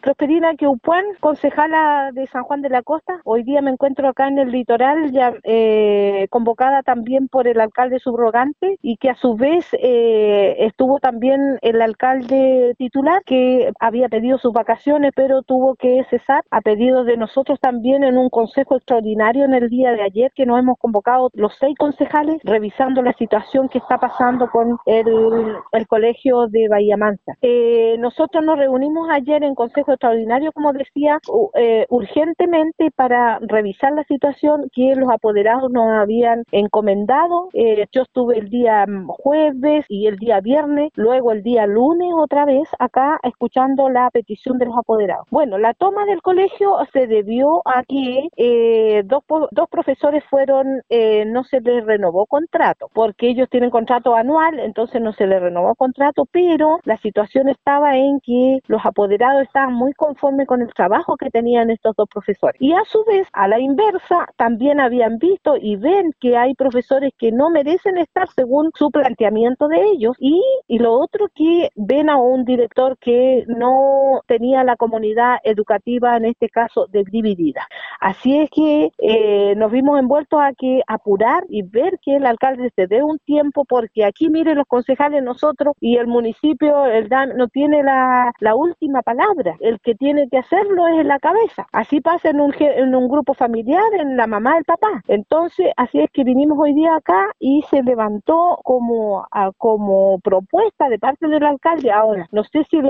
Prosperina Queupuán, concejala de San Juan de la Costa. Hoy día me encuentro acá en el litoral, ya convocada también por el alcalde subrogante, y que a su vez estuvo también el alcalde titular, que había pedido sus vacaciones pero tuvo que cesar a pedido de nosotros también en un consejo extraordinario en el día de ayer, que nos hemos convocado los 6 concejales revisando la situación que está pasando con el colegio de Bahía Mansa. Nosotros nos reunimos ayer en consejo extraordinario, como decía, urgentemente para revisar la situación que los apoderados nos habían encomendado. Yo estuve el día jueves y el día viernes, luego el día lunes otra vez acá escuchando la petición de los apoderados. Bueno, la toma del colegio se debió a que dos profesores no se les renovó contrato, porque ellos tienen contrato anual, entonces no se les renovó contrato, pero la situación estaba en que los apoderados estaban muy conformes con el trabajo que tenían estos 2 profesores. Y a su vez, a la inversa, también habían visto y ven que hay profesores que no merecen estar según su planteamiento de ellos, y lo otro, que ven a un director que no tenía la comunidad educativa, en este caso, dividida. Así es que nos vimos envueltos a que apurar y ver que el alcalde se dé un tiempo, porque aquí, miren, los concejales, nosotros y el municipio, el DAM, no tiene la última palabra. El que tiene que hacerlo es la cabeza. Así pasa en un grupo familiar, en la mamá, el papá. Entonces, así es que vinimos hoy día acá y se levantó como propuesta de parte del alcalde. Ahora, no sé si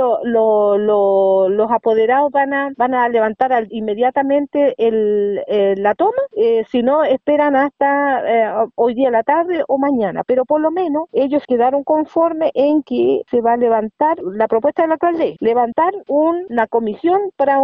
los apoderados van a levantar inmediatamente la toma, si no esperan hasta hoy día a la tarde o mañana, pero por lo menos ellos quedaron conformes en que se va a levantar la propuesta del alcalde, levantar una comisión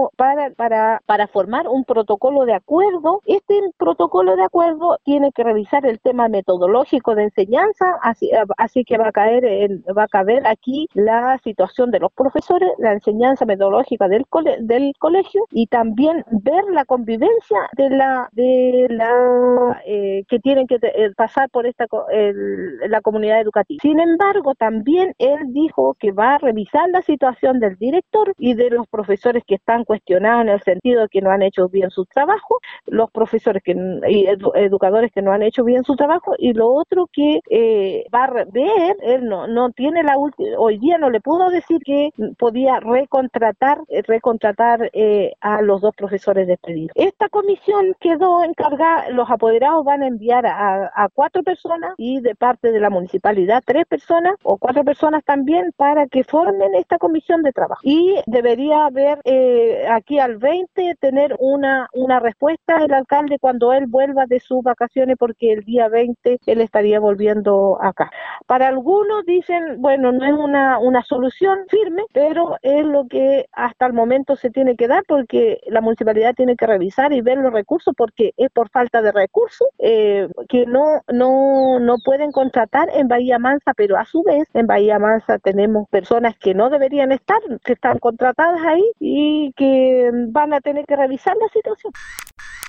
para formar un protocolo de acuerdo. Este protocolo de acuerdo tiene que revisar el tema metodológico de enseñanza, así que va a caber aquí la situación de los profesores, la enseñanza metodológica del colegio, y también ver la convivencia que tienen que pasar por la comunidad educativa. Sin embargo, también él dijo que va a revisar la situación del director y de los profesores que están cuestionados en el sentido de que no han hecho bien su trabajo, los profesores educadores que no han hecho bien su trabajo, y lo otro que va a ver, él no tiene hoy día no le pudo decir que podía recontratar a los 2 profesores despedidos. Esta comisión quedó encargada, los apoderados van a enviar a 4 personas, y de parte de la municipalidad 3 personas o 4 personas también, para que formen esta comisión de trabajo. Y debería haber aquí al 20 tener una respuesta el alcalde cuando él vuelva de sus vacaciones, porque el día 20 él estaría volviendo acá. Para algunos dicen, bueno, no es una solución firme, pero es lo que hasta el momento se tiene que dar, porque la municipalidad tiene que revisar y ver los recursos, porque es por falta de recursos que no pueden contratar en Bahía Mansa, pero a su vez en Bahía Mansa tenemos personas que no deberían estar, que están contratadas ahí y que van a tener que revisar la situación.